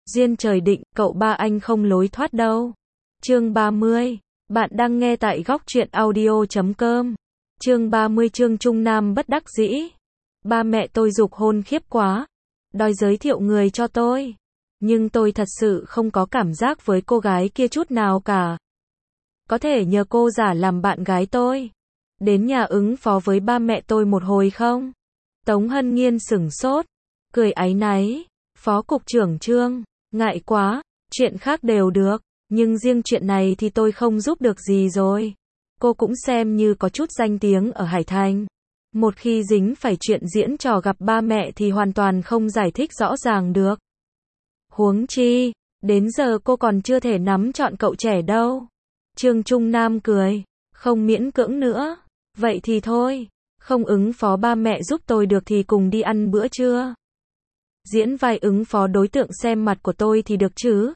Duyên trời định, cậu ba anh không lối thoát đâu. Chương 30. Bạn đang nghe tại góc truyện audio.com. Chương 30. Trương Trung Nam bất đắc dĩ. Ba mẹ tôi giục hôn khiếp quá, đòi giới thiệu người cho tôi. Nhưng tôi thật sự không có cảm giác với cô gái kia chút nào cả. Có thể nhờ cô giả làm bạn gái tôi, đến nhà ứng phó với ba mẹ tôi một hồi không? Tống Hân Nghiên sửng sốt, cười áy náy. Phó cục trưởng Trương, ngại quá, chuyện khác đều được, nhưng riêng chuyện này thì tôi không giúp được gì rồi. Cô cũng xem như có chút danh tiếng ở Hải Thành. Một khi dính phải chuyện diễn trò gặp ba mẹ thì hoàn toàn không giải thích rõ ràng được. Huống chi, đến giờ cô còn chưa thể nắm trọn cậu trẻ đâu. Trương Trung Nam cười, không miễn cưỡng nữa. Vậy thì thôi, không ứng phó ba mẹ giúp tôi được thì cùng đi ăn bữa trưa. Diễn vai ứng phó đối tượng xem mặt của tôi thì được chứ.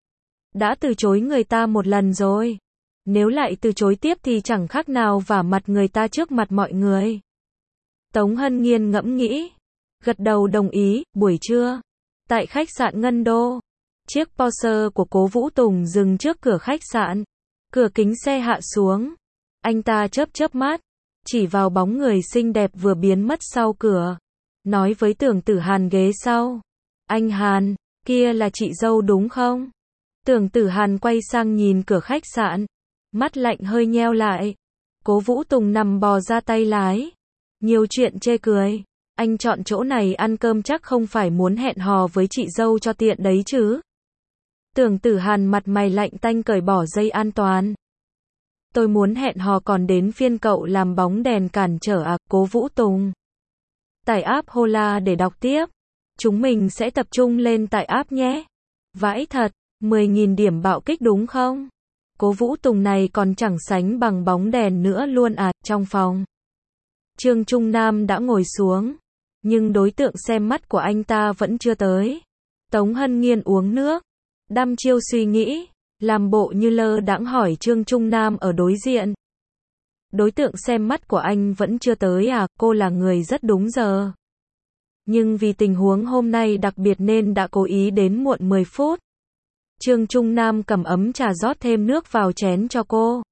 Đã từ chối người ta một lần rồi, nếu lại từ chối tiếp thì chẳng khác nào vả mặt người ta trước mặt mọi người. Tống Hân Nghiên ngẫm nghĩ, gật đầu đồng ý. Buổi trưa, tại khách sạn Ngân Đô, chiếc Porsche của Cố Vũ Tùng dừng trước cửa khách sạn. Cửa kính xe hạ xuống, anh ta chớp chớp mắt, chỉ vào bóng người xinh đẹp vừa biến mất sau cửa, nói với Tưởng Tử Hàn ghế sau. Anh Hàn, kia là chị dâu đúng không? Tưởng Tử Hàn quay sang nhìn cửa khách sạn, mắt lạnh hơi nheo lại. Cố Vũ Tùng nằm bò ra tay lái. Nhiều chuyện chê cười. Anh chọn chỗ này ăn cơm chắc không phải muốn hẹn hò với chị dâu cho tiện đấy chứ? Tưởng Tử Hàn mặt mày lạnh tanh cởi bỏ dây an toàn. Tôi muốn hẹn hò còn đến phiên cậu làm bóng đèn cản trở à? Cố Vũ Tùng. Tải app Hola để đọc tiếp. Chúng mình sẽ tập trung lên tải app nhé. Vãi thật, 10.000 điểm bạo kích đúng không? Cố Vũ Tùng này còn chẳng sánh bằng bóng đèn nữa luôn à? Trong phòng, Trương Trung Nam đã ngồi xuống, nhưng đối tượng xem mắt của anh ta vẫn chưa tới. Tống Hân Nghiên uống nước, đăm chiêu suy nghĩ, làm bộ như lơ đãng hỏi Trương Trung Nam ở đối diện. Đối tượng xem mắt của anh vẫn chưa tới à? Cô là người rất đúng giờ, nhưng vì tình huống hôm nay đặc biệt nên đã cố ý đến muộn 10 phút. Trương Trung Nam cầm ấm trà rót thêm nước vào chén cho cô.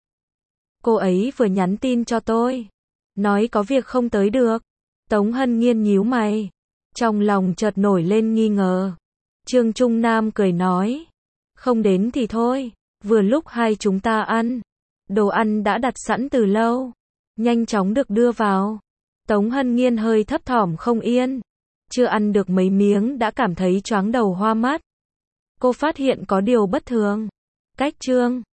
Cô ấy vừa nhắn tin cho tôi, nói có việc không tới được. Tống Hân Nghiên nhíu mày, trong lòng chợt nổi lên nghi ngờ. Trương Trung Nam cười nói, không đến thì thôi, vừa lúc hai chúng ta ăn. Đồ ăn đã đặt sẵn từ lâu, nhanh chóng được đưa vào. Tống Hân Nghiên hơi thấp thỏm không yên, chưa ăn được mấy miếng đã cảm thấy choáng đầu hoa mắt. Cô phát hiện có điều bất thường. Cách Trương